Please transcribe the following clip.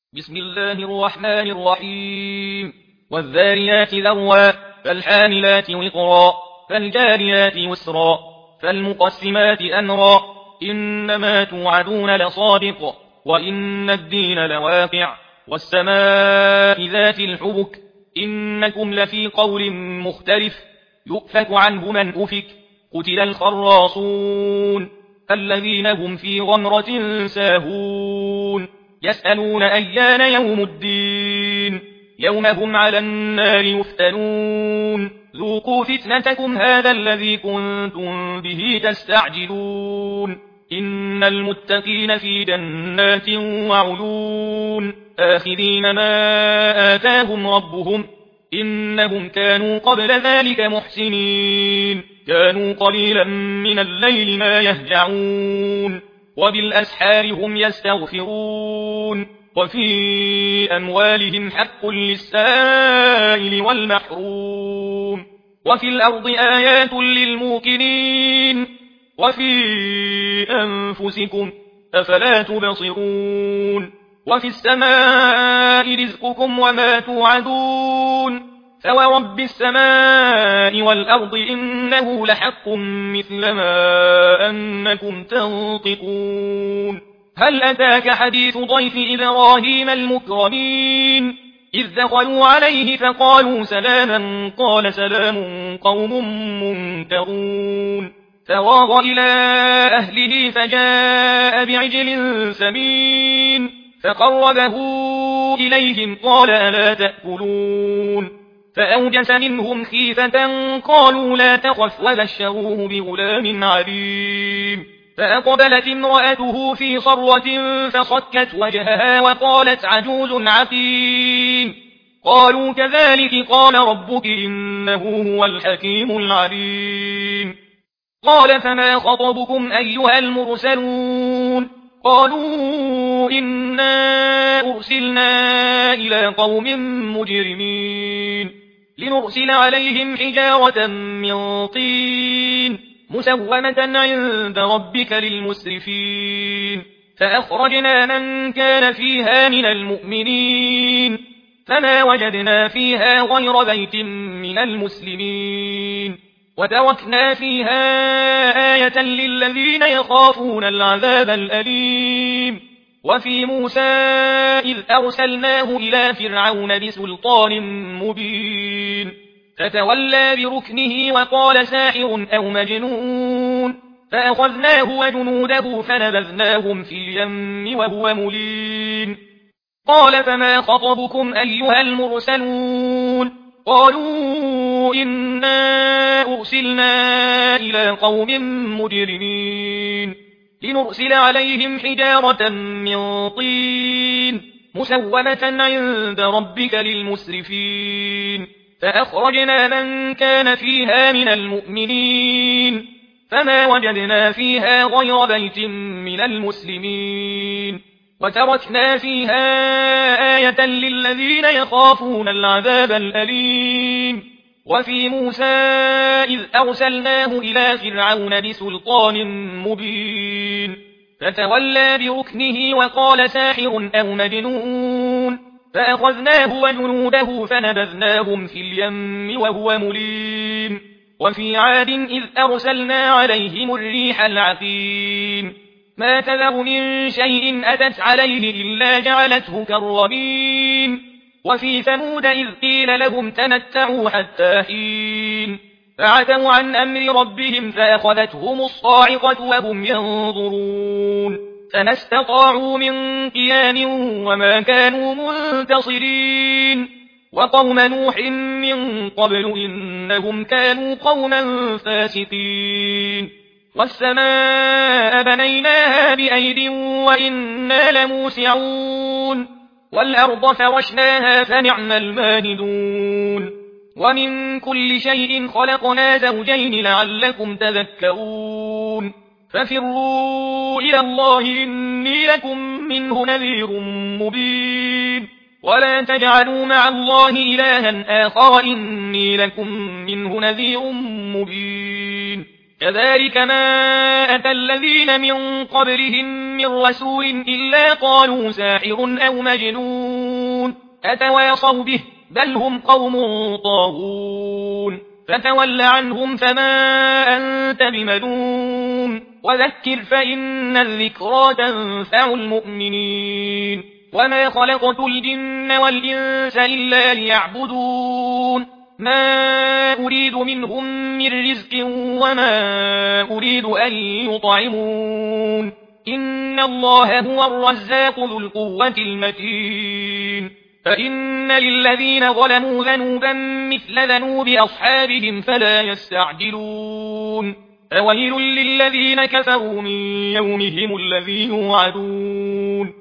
بسم الله الرحمن الرحيم والذاريات ذروا فالحاملات وقرا فالجاريات يسرا فالمقسمات أمرا إنما توعدون لصادق وإن الدين لواقع والسماء ذات الحبك إنكم لفي قول مختلف يؤفك عنه من أفك قتل الخراصون الذين هم في غمرة ساهون يسألون أيان يوم الدين يوم هم على النار يفتنون ذوقوا فتنتكم هذا الذي كنتم به تستعجلون إن المتقين في جنات وعيون آخذين ما آتاهم ربهم إنهم كانوا قبل ذلك محسنين كانوا قليلا من الليل ما يهجعون وبالأسحار هم يستغفرون وفي أموالهم حق للسائل والمحروم وفي الأرض آيات للموقنين وفي أنفسكم أفلا تبصرون وفي السماء رزقكم وما توعدون فورب السماء والأرض إنه لحق مثل ما أنكم تنطقون هل أتاك حديث ضيف إبراهيم المكرمين إذ دخلوا عليه فقالوا سلاما قال سلام قوم منكرون فراغ إلى أهله فجاء بعجل سمين فقربه إليهم قال ألا تأكلون فأوجس منهم خيفة قالوا لا تخف وبشروه بغلام عليم فأقبلت امرأته في صرة فصكت وجهها وقالت عجوز عقيم قالوا كذلك قال ربك إنه هو الحكيم العليم قال فما خطبكم أيها المرسلون قالوا إنا أرسلنا إلى قوم مجرمين لنرسل عليهم حجارة من طين مسومة عند ربك للمسرفين فأخرجنا من كان فيها من المؤمنين فما وجدنا فيها غير بيت من المسلمين وتركنا فيها آية للذين يخافون العذاب الأليم وفي موسى إذ أرسلناه إلى فرعون بسلطان مبين فتولى بركنه وقال ساحر أو مجنون فأخذناه وجنوده فنبذناهم في اليم وهو مليم قال فما خطبكم أيها المرسلون قالوا إنا أرسلنا إلى قوم مجرمين لنرسل عليهم حجارة من طين مسومة عند ربك للمسرفين فأخرجنا من كان فيها من المؤمنين فما وجدنا فيها غير بيت من المسلمين وتركنا فيها آية للذين يخافون العذاب الأليم وفي موسى إذ أرسلناه إلى فرعون بسلطان مبين فتولى بركنه وقال ساحر أو مجنون فأخذناه وجنوده فنبذناهم في اليم وهو مليم وفي عاد إذ أرسلنا عليهم الريح العقيم ما تذر من شيء أتت عليه إلا جعلته كالرميم وفي ثمود إذ قيل لهم تمتعوا حتى حين فعتوا عن أمر ربهم فأخذتهم الصاعقة وهم ينظرون فما استطاعوا من قيام وما كانوا منتصرين وقوم نوح من قبل إنهم كانوا قوما فاسقين والسماء بنيناها بأيد وإنا لموسعون والأرض فرشناها فنعم الماهدون ومن كل شيء خلقنا زوجين لعلكم تذكرون ففروا إلى الله إني لكم منه نذير مبين ولا تجعلوا مع الله إلها آخر إني لكم منه نذير مبين كذلك ما أتى الذين من قبلهم من رسول إلا قالوا ساحر أو مجنون أتواصوا به بل هم قوم طاغون فتول عنهم فما أنت بملوم وذكر فإن الذكرى تنفع المؤمنين وما خلقت الجن والإنس إلا ليعبدون ما أريد منهم من رزق وما أريد أن يطعمون إن الله هو الرزاق ذو القوة المتين فإن للذين ظلموا ذنوبا مثل ذنوب أصحابهم فلا يستعجلون فويل للذين كفروا من يومهم الذي يوعدون